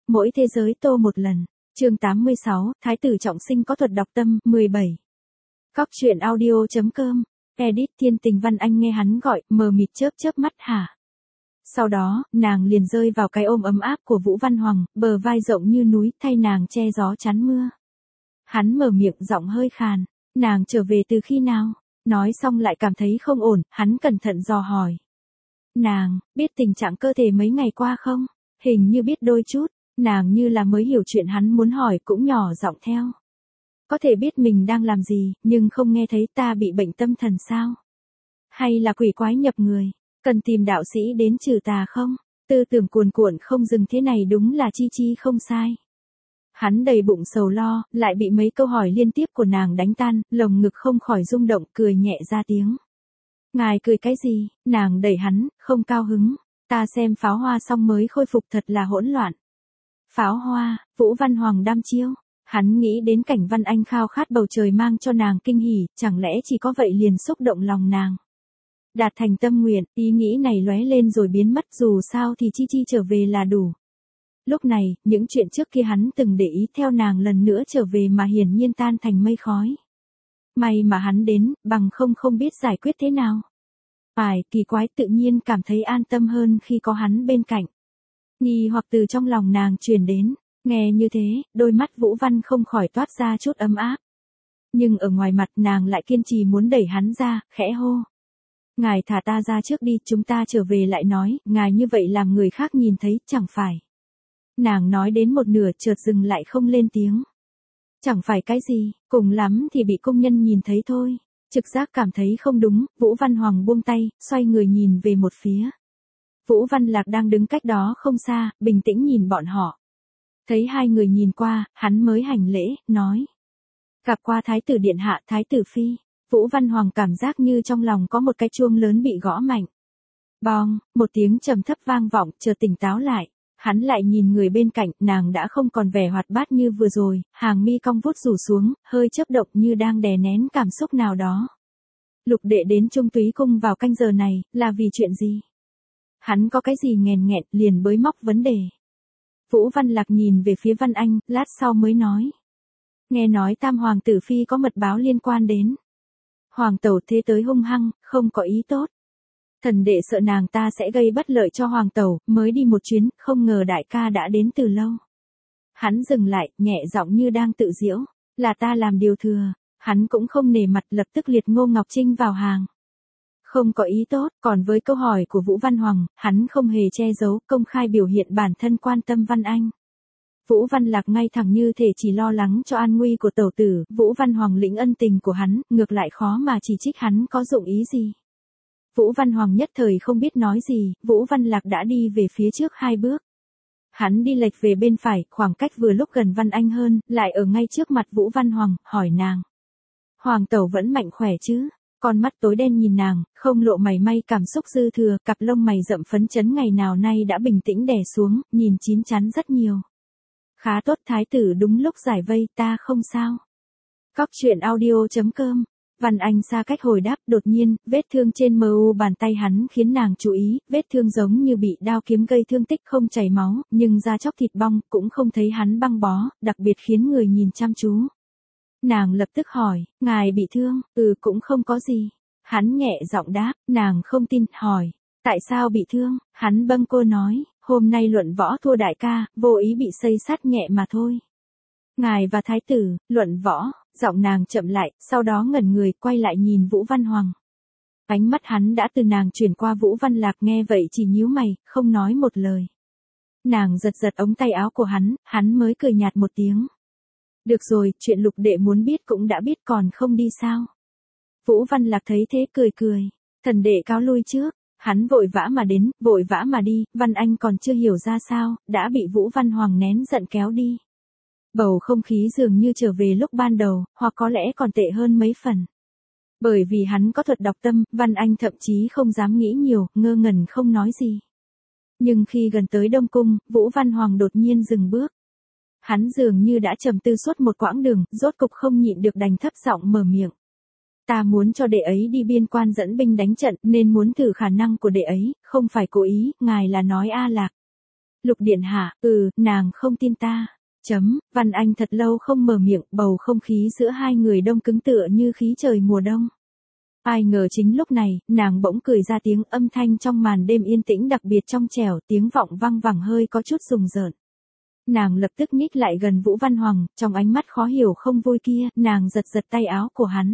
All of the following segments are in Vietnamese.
Mỗi thế giới tô một lần. Chương 86, Thái tử trọng sinh có thuật đọc tâm, 17. Cóc truyện audio.com. Edit Thiên Tình Văn Anh nghe hắn gọi, mờ mịt chớp chớp mắt hả. Sau đó, nàng liền rơi vào cái ôm ấm áp của Vũ Văn Hoàng, bờ vai rộng như núi, thay nàng che gió chắn mưa. Hắn mở miệng giọng hơi khàn, nàng trở về từ khi nào? Nói xong lại cảm thấy không ổn, hắn cẩn thận dò hỏi. Nàng, biết tình trạng cơ thể mấy ngày qua không? Hình như biết đôi chút, nàng như là mới hiểu chuyện hắn muốn hỏi cũng nhỏ giọng theo. Có thể biết mình đang làm gì, nhưng không nghe thấy ta bị bệnh tâm thần sao? Hay là quỷ quái nhập người? Cần tìm đạo sĩ đến trừ tà không? Tư tưởng cuồn cuộn không dừng thế này đúng là Chi Chi không sai. Hắn đầy bụng sầu lo, lại bị mấy câu hỏi liên tiếp của nàng đánh tan, lồng ngực không khỏi rung động, cười nhẹ ra tiếng. Ngài cười cái gì? Nàng đẩy hắn, không cao hứng. Ta xem pháo hoa xong mới khôi phục thật là hỗn loạn. Pháo hoa, Vũ Văn Hoàng đăm chiêu. Hắn nghĩ đến cảnh Văn Anh khao khát bầu trời mang cho nàng kinh hỉ, chẳng lẽ chỉ có vậy liền xúc động lòng nàng. Đạt thành tâm nguyện, ý nghĩ này lóe lên rồi biến mất, dù sao thì Chi Chi trở về là đủ. Lúc này, những chuyện trước kia hắn từng để ý theo nàng lần nữa trở về mà hiển nhiên tan thành mây khói. May mà hắn đến, bằng không biết giải quyết thế nào. Kỳ quái tự nhiên cảm thấy an tâm hơn khi có hắn bên cạnh. Nghi hoặc từ trong lòng nàng truyền đến, nghe như thế, đôi mắt Vũ Văn không khỏi toát ra chút ấm áp. Nhưng ở ngoài mặt nàng lại kiên trì muốn đẩy hắn ra, khẽ hô. Ngài thả ta ra trước đi, chúng ta trở về lại nói, ngài như vậy làm người khác nhìn thấy, chẳng phải. Nàng nói đến một nửa chợt dừng lại không lên tiếng. Chẳng phải cái gì, cùng lắm thì bị công nhân nhìn thấy thôi. Trực giác cảm thấy không đúng, Vũ Văn Hoàng buông tay, xoay người nhìn về một phía. Vũ Văn Lạc đang đứng cách đó không xa, bình tĩnh nhìn bọn họ. Thấy hai người nhìn qua, hắn mới hành lễ, nói. Gặp qua Thái tử Điện Hạ, Thái tử Phi. Vũ Văn Hoàng cảm giác như trong lòng có một cái chuông lớn bị gõ mạnh. Bong, một tiếng trầm thấp vang vọng, chợt tỉnh táo lại. Hắn lại nhìn người bên cạnh, nàng đã không còn vẻ hoạt bát như vừa rồi, hàng mi cong vút rủ xuống, hơi chớp động như đang đè nén cảm xúc nào đó. Lục đệ đến Trung Túy Cung vào canh giờ này, là vì chuyện gì? Hắn có cái gì nghèn nghẹn, liền bới móc vấn đề. Vũ Văn Lạc nhìn về phía Văn Anh, lát sau mới nói. Nghe nói Tam Hoàng tử Phi có mật báo liên quan đến. Hoàng tẩu thế tới hung hăng, không có ý tốt. Thần đệ sợ nàng ta sẽ gây bất lợi cho hoàng tẩu, mới đi một chuyến, không ngờ đại ca đã đến từ lâu. Hắn dừng lại, nhẹ giọng như đang tự giễu, là ta làm điều thừa. Hắn cũng không nể mặt, lập tức liệt Ngô Ngọc Trinh vào hàng. Không có ý tốt, còn với câu hỏi của Vũ Văn Hoàng, hắn không hề che giấu, công khai biểu hiện bản thân quan tâm Văn Anh. Vũ Văn Lạc ngay thẳng như thể chỉ lo lắng cho an nguy của tẩu tử, Vũ Văn Hoàng lĩnh ân tình của hắn, ngược lại khó mà chỉ trích hắn có dụng ý gì. Vũ Văn Hoàng nhất thời không biết nói gì, Vũ Văn Lạc đã đi về phía trước 2 bước. Hắn đi lệch về bên phải, khoảng cách vừa lúc gần Văn Anh hơn, lại ở ngay trước mặt Vũ Văn Hoàng, hỏi nàng. Hoàng tẩu vẫn mạnh khỏe chứ? Con mắt tối đen nhìn nàng, không lộ mảy may cảm xúc dư thừa, cặp lông mày rậm phấn chấn ngày nào nay đã bình tĩnh đè xuống, nhìn chín chắn rất nhiều. Khá tốt, thái tử đúng lúc giải vây, ta không sao. Cóc truyện audio.com. Văn Anh xa cách hồi đáp, đột nhiên, vết thương trên mu bàn tay hắn khiến nàng chú ý, vết thương giống như bị đao kiếm gây thương tích không chảy máu, nhưng da chóc thịt bong, cũng không thấy hắn băng bó, đặc biệt khiến người nhìn chăm chú. Nàng lập tức hỏi, ngài bị thương? Cũng không có gì. Hắn nhẹ giọng đáp, nàng không tin, hỏi, tại sao bị thương? Hắn bâng cô nói, hôm nay luận võ thua đại ca, vô ý bị xây sát nhẹ mà thôi. Ngài và thái tử, luận võ, giọng nàng chậm lại, sau đó ngẩn người, quay lại nhìn Vũ Văn Hoàng. Ánh mắt hắn đã từ nàng chuyển qua Vũ Văn Lạc, nghe vậy chỉ nhíu mày, không nói một lời. Nàng giật giật ống tay áo của hắn mới cười nhạt một tiếng. Được rồi, chuyện lục đệ muốn biết cũng đã biết, còn không đi sao? Vũ Văn Lạc thấy thế cười cười. Thần đệ cáo lui trước. Hắn vội vã mà đến, vội vã mà đi, Văn Anh còn chưa hiểu ra sao, đã bị Vũ Văn Hoàng nén giận kéo đi. Bầu không khí dường như trở về lúc ban đầu, hoặc có lẽ còn tệ hơn mấy phần. Bởi vì hắn có thuật đọc tâm, Văn Anh thậm chí không dám nghĩ nhiều, ngơ ngẩn không nói gì. Nhưng khi gần tới Đông Cung, Vũ Văn Hoàng đột nhiên dừng bước. Hắn dường như đã trầm tư suốt một quãng đường, rốt cục không nhịn được đành thấp giọng mở miệng. Ta muốn cho đệ ấy đi biên quan dẫn binh đánh trận, nên muốn thử khả năng của đệ ấy, không phải cố ý, ngài là nói A Lạc. Lục điện hạ, nàng không tin ta. Văn Anh thật lâu không mở miệng, bầu không khí giữa hai người đông cứng tựa như khí trời mùa đông. Ai ngờ chính lúc này, nàng bỗng cười ra tiếng, âm thanh trong màn đêm yên tĩnh đặc biệt trong trẻo, tiếng vọng vang vẳng hơi có chút rùng rợn. Nàng lập tức nhích lại gần Vũ Văn Hoàng, trong ánh mắt khó hiểu không vui kia, nàng giật giật tay áo của hắn.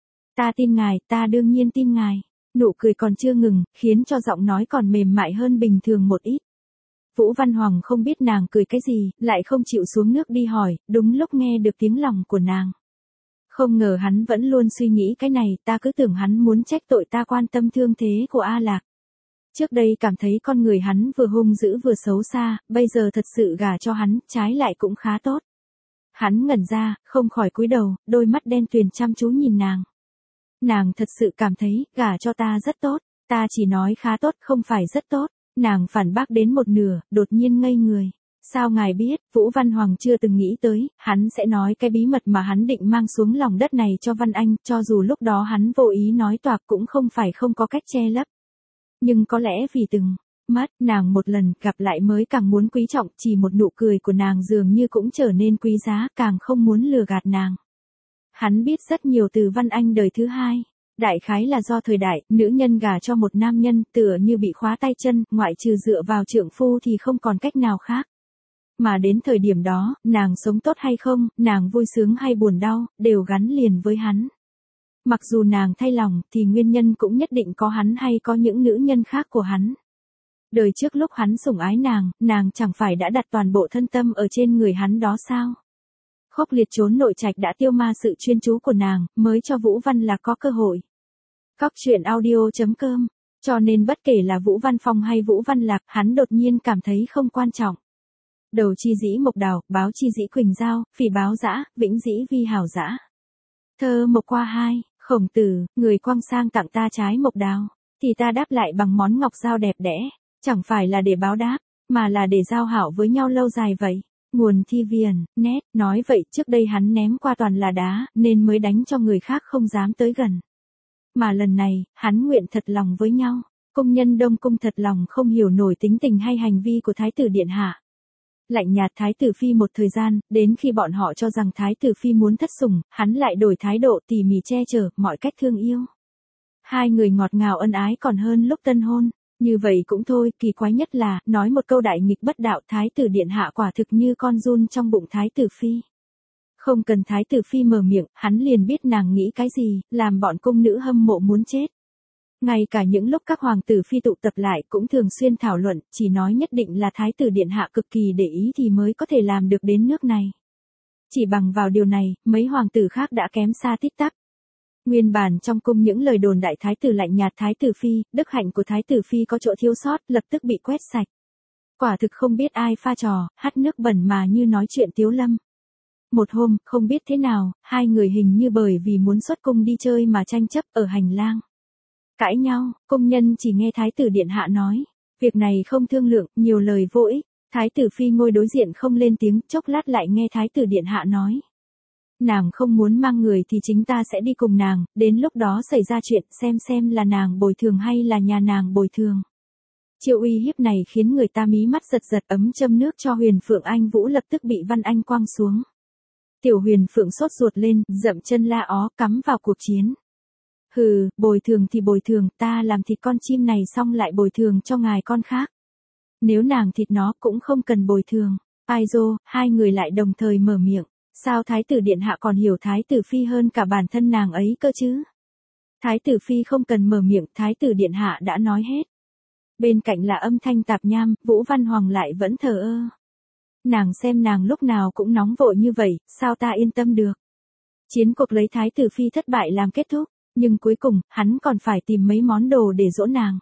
Ta tin ngài, ta đương nhiên tin ngài. Nụ cười còn chưa ngừng, khiến cho giọng nói còn mềm mại hơn bình thường một ít. Vũ Văn Hoàng không biết nàng cười cái gì, lại không chịu xuống nước đi hỏi, đúng lúc nghe được tiếng lòng của nàng. Không ngờ hắn vẫn luôn suy nghĩ cái này, ta cứ tưởng hắn muốn trách tội ta quan tâm thương thế của A Lạc. Trước đây cảm thấy con người hắn vừa hung dữ vừa xấu xa, bây giờ thật sự gả cho hắn, trái lại cũng khá tốt. Hắn ngẩn ra, không khỏi cúi đầu, đôi mắt đen tuyền chăm chú nhìn nàng. Nàng thật sự cảm thấy, gả cho ta rất tốt, ta chỉ nói khá tốt, không phải rất tốt. Nàng phản bác đến một nửa, đột nhiên ngây người. Sao ngài biết, Vũ Văn Hoàng chưa từng nghĩ tới, hắn sẽ nói cái bí mật mà hắn định mang xuống lòng đất này cho Văn Anh, cho dù lúc đó hắn vô ý nói toạc cũng không phải không có cách che lấp. Nhưng có lẽ vì từng mất nàng một lần gặp lại mới càng muốn quý trọng, chỉ một nụ cười của nàng dường như cũng trở nên quý giá, càng không muốn lừa gạt nàng. Hắn biết rất nhiều từ Văn Anh đời thứ hai. Đại khái là do thời đại, nữ nhân gả cho một nam nhân tựa như bị khóa tay chân, ngoại trừ dựa vào trượng phu thì không còn cách nào khác. Mà đến thời điểm đó, nàng sống tốt hay không, nàng vui sướng hay buồn đau, đều gắn liền với hắn. Mặc dù nàng thay lòng, thì nguyên nhân cũng nhất định có hắn hay có những nữ nhân khác của hắn. Đời trước lúc hắn sủng ái nàng chẳng phải đã đặt toàn bộ thân tâm ở trên người hắn đó sao? Khốc liệt trốn nội trạch đã tiêu ma sự chuyên chú của nàng, mới cho Vũ Văn Lạc có cơ hội. Cóc truyện audio.com, cho nên bất kể là Vũ Văn Phong hay Vũ Văn Lạc, hắn đột nhiên cảm thấy không quan trọng. Đầu chi dĩ mộc đào, báo chi dĩ quỳnh giao, phỉ báo dã, vĩnh dĩ vi hảo dã. Thơ mộc qua 2, Khổng Tử, người quang sang tặng ta trái mộc đào, thì ta đáp lại bằng món ngọc giao đẹp đẽ, chẳng phải là để báo đáp, mà là để giao hảo với nhau lâu dài vậy. Nguồn thi viền, net, nói vậy trước đây hắn ném qua toàn là đá, nên mới đánh cho người khác không dám tới gần. Mà lần này, hắn nguyện thật lòng với nhau. Công nhân Đông Cung thật lòng không hiểu nổi tính tình hay hành vi của Thái tử Điện Hạ. Lạnh nhạt Thái tử Phi một thời gian, đến khi bọn họ cho rằng Thái tử Phi muốn thất sủng, hắn lại đổi thái độ tỉ mỉ che chở, mọi cách thương yêu. Hai người ngọt ngào ân ái còn hơn lúc tân hôn. Như vậy cũng thôi, kỳ quái nhất là, nói một câu đại nghịch bất đạo, Thái tử Điện Hạ quả thực như con giun trong bụng Thái tử Phi. Không cần Thái tử Phi mở miệng, hắn liền biết nàng nghĩ cái gì, làm bọn cung nữ hâm mộ muốn chết. Ngay cả những lúc các hoàng tử phi tụ tập lại cũng thường xuyên thảo luận, chỉ nói nhất định là Thái tử Điện Hạ cực kỳ để ý thì mới có thể làm được đến nước này. Chỉ bằng vào điều này, mấy hoàng tử khác đã kém xa tít tắp. Nguyên bản trong cung những lời đồn đại Thái tử lạnh nhạt Thái tử Phi, đức hạnh của Thái tử Phi có chỗ thiếu sót, lập tức bị quét sạch. Quả thực không biết ai pha trò, hắt nước bẩn mà như nói chuyện tiếu lâm. Một hôm, không biết thế nào, hai người hình như bởi vì muốn xuất cung đi chơi mà tranh chấp ở hành lang. Cãi nhau, công nhân chỉ nghe Thái tử Điện Hạ nói. Việc này không thương lượng, nhiều lời vô ích. Thái tử Phi ngồi đối diện không lên tiếng, chốc lát lại nghe Thái tử Điện Hạ nói. Nàng không muốn mang người thì chính ta sẽ đi cùng nàng, đến lúc đó xảy ra chuyện xem là nàng bồi thường hay là nhà nàng bồi thường. Chiêu uy hiếp này khiến người ta mí mắt giật giật, ấm châm nước cho Huyền Phượng Anh Vũ lập tức bị Văn Anh quăng xuống. Tiểu Huyền Phượng sốt ruột lên, dậm chân la ó, cắm vào cuộc chiến. Hừ, bồi thường thì bồi thường, ta làm thịt con chim này xong lại bồi thường cho ngài con khác. Nếu nàng thịt nó cũng không cần bồi thường. Ai dô, hai người lại đồng thời mở miệng. Sao Thái tử Điện Hạ còn hiểu Thái tử Phi hơn cả bản thân nàng ấy cơ chứ? Thái tử Phi không cần mở miệng, Thái tử Điện Hạ đã nói hết. Bên cạnh là âm thanh tạp nham, Vũ Văn Hoàng lại vẫn thờ ơ. Nàng xem nàng lúc nào cũng nóng vội như vậy, sao ta yên tâm được? Chiến cuộc lấy Thái tử Phi thất bại làm kết thúc, nhưng cuối cùng, hắn còn phải tìm mấy món đồ để dỗ nàng.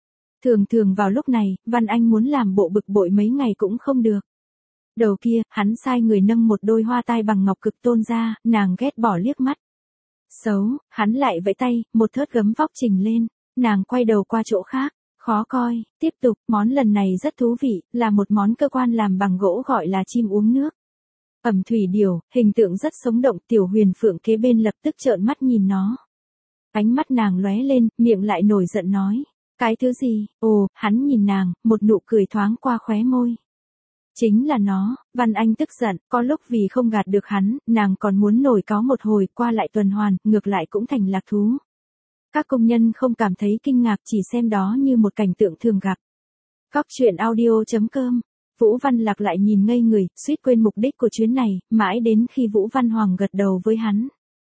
Thường vào lúc này, Văn Anh muốn làm bộ bực bội mấy ngày cũng không được. Đầu kia, hắn sai người nâng một đôi hoa tai bằng ngọc cực tôn ra, nàng ghét bỏ liếc mắt. Xấu, hắn lại vẫy tay, một thớt gấm vóc trình lên, nàng quay đầu qua chỗ khác, khó coi, tiếp tục, món lần này rất thú vị, là một món cơ quan làm bằng gỗ gọi là chim uống nước. Ẩm thủy điểu, hình tượng rất sống động, Tiểu Huyền Phượng kế bên lập tức trợn mắt nhìn nó. Ánh mắt nàng lóe lên, miệng lại nổi giận nói. Cái thứ gì? Ồ, hắn nhìn nàng, một nụ cười thoáng qua khóe môi. Chính là nó, Văn Anh tức giận, có lúc vì không gạt được hắn, nàng còn muốn nổi cáu một hồi, qua lại tuần hoàn, ngược lại cũng thành lạc thú. Các công nhân không cảm thấy kinh ngạc, chỉ xem đó như một cảnh tượng thường gặp. Cóc truyện audio.com. Vũ Văn Lạc lại nhìn ngây người, suýt quên mục đích của chuyến này, mãi đến khi Vũ Văn Hoàng gật đầu với hắn.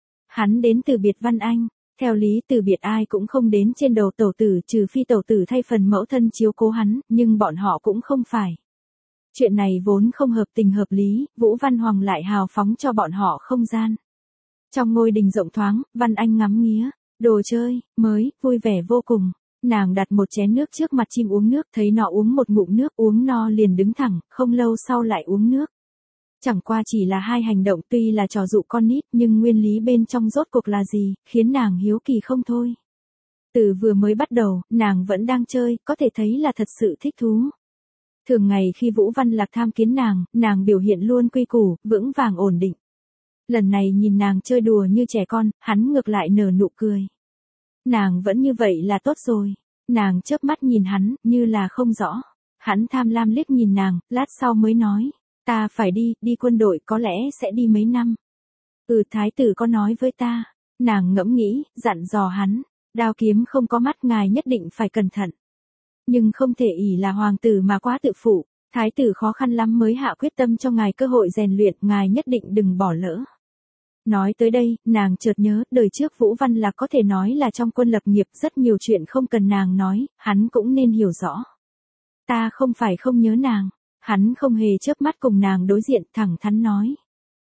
Hắn đến từ biệt Văn Anh. Theo lý từ biệt ai cũng không đến trên đầu tẩu tử, trừ phi tẩu tử thay phần mẫu thân chiếu cố hắn, nhưng bọn họ cũng không phải. Chuyện này vốn không hợp tình hợp lý, Vũ Văn Hoàng lại hào phóng cho bọn họ không gian. Trong ngôi đình rộng thoáng, Văn Anh ngắm nghía, đồ chơi, mới, vui vẻ vô cùng. Nàng đặt một chén nước trước mặt chim uống nước, thấy nó uống một ngụm nước, uống no liền đứng thẳng, không lâu sau lại uống nước. Chẳng qua chỉ là hai hành động tuy là trò dụ con nít, nhưng nguyên lý bên trong rốt cuộc là gì, khiến nàng hiếu kỳ không thôi. Từ vừa mới bắt đầu, nàng vẫn đang chơi, có thể thấy là thật sự thích thú. Thường ngày khi Vũ Văn Lạc tham kiến nàng biểu hiện luôn quy củ, vững vàng ổn định. Lần này nhìn nàng chơi đùa như trẻ con, hắn ngược lại nở nụ cười. Nàng vẫn như vậy là tốt rồi. Nàng chớp mắt nhìn hắn, như là không rõ. Hắn tham lam liếc nhìn nàng, lát sau mới nói. Ta phải đi quân đội, có lẽ sẽ đi mấy năm. Thái tử có nói với ta. Nàng ngẫm nghĩ, dặn dò hắn. Đao kiếm không có mắt, ngài nhất định phải cẩn thận. Nhưng không thể ỷ là hoàng tử mà quá tự phụ. Thái tử khó khăn lắm mới hạ quyết tâm cho ngài cơ hội rèn luyện, ngài nhất định đừng bỏ lỡ. Nói tới đây, nàng chợt nhớ, đời trước Vũ Văn Lạc có thể nói là trong quân lập nghiệp, rất nhiều chuyện không cần nàng nói, hắn cũng nên hiểu rõ. Ta không phải không nhớ nàng. Hắn không hề chớp mắt cùng nàng đối diện, thẳng thắn nói.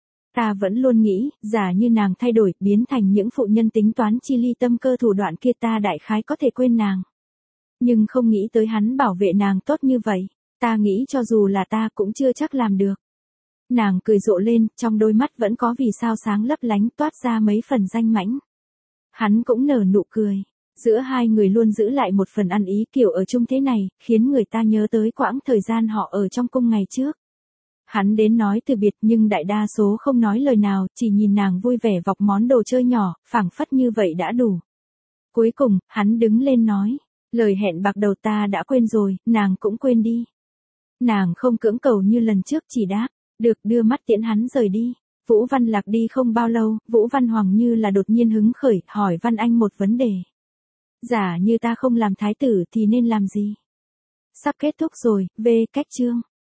Ta vẫn luôn nghĩ, giả như nàng thay đổi, biến thành những phụ nhân tính toán chi ly tâm cơ thủ đoạn kia, ta đại khái có thể quên nàng. Nhưng không nghĩ tới hắn bảo vệ nàng tốt như vậy. Ta nghĩ cho dù là ta cũng chưa chắc làm được. Nàng cười rộ lên, trong đôi mắt vẫn có vì sao sáng lấp lánh, toát ra mấy phần danh mãnh. Hắn cũng nở nụ cười. Giữa hai người luôn giữ lại một phần ăn ý, kiểu ở chung thế này, khiến người ta nhớ tới quãng thời gian họ ở trong cung ngày trước. Hắn đến nói từ biệt, nhưng đại đa số không nói lời nào, chỉ nhìn nàng vui vẻ vọc món đồ chơi nhỏ, phảng phất như vậy đã đủ. Cuối cùng, hắn đứng lên nói. Lời hẹn bạc đầu ta đã quên rồi, nàng cũng quên đi. Nàng không cưỡng cầu như lần trước, chỉ đáp. Được, đưa mắt tiễn hắn rời đi. Vũ Văn Lạc đi không bao lâu, Vũ Văn Hoàng như là đột nhiên hứng khởi, hỏi Văn Anh một vấn đề. Giả như ta không làm thái tử thì nên làm gì? Sắp kết thúc rồi, về cách chương.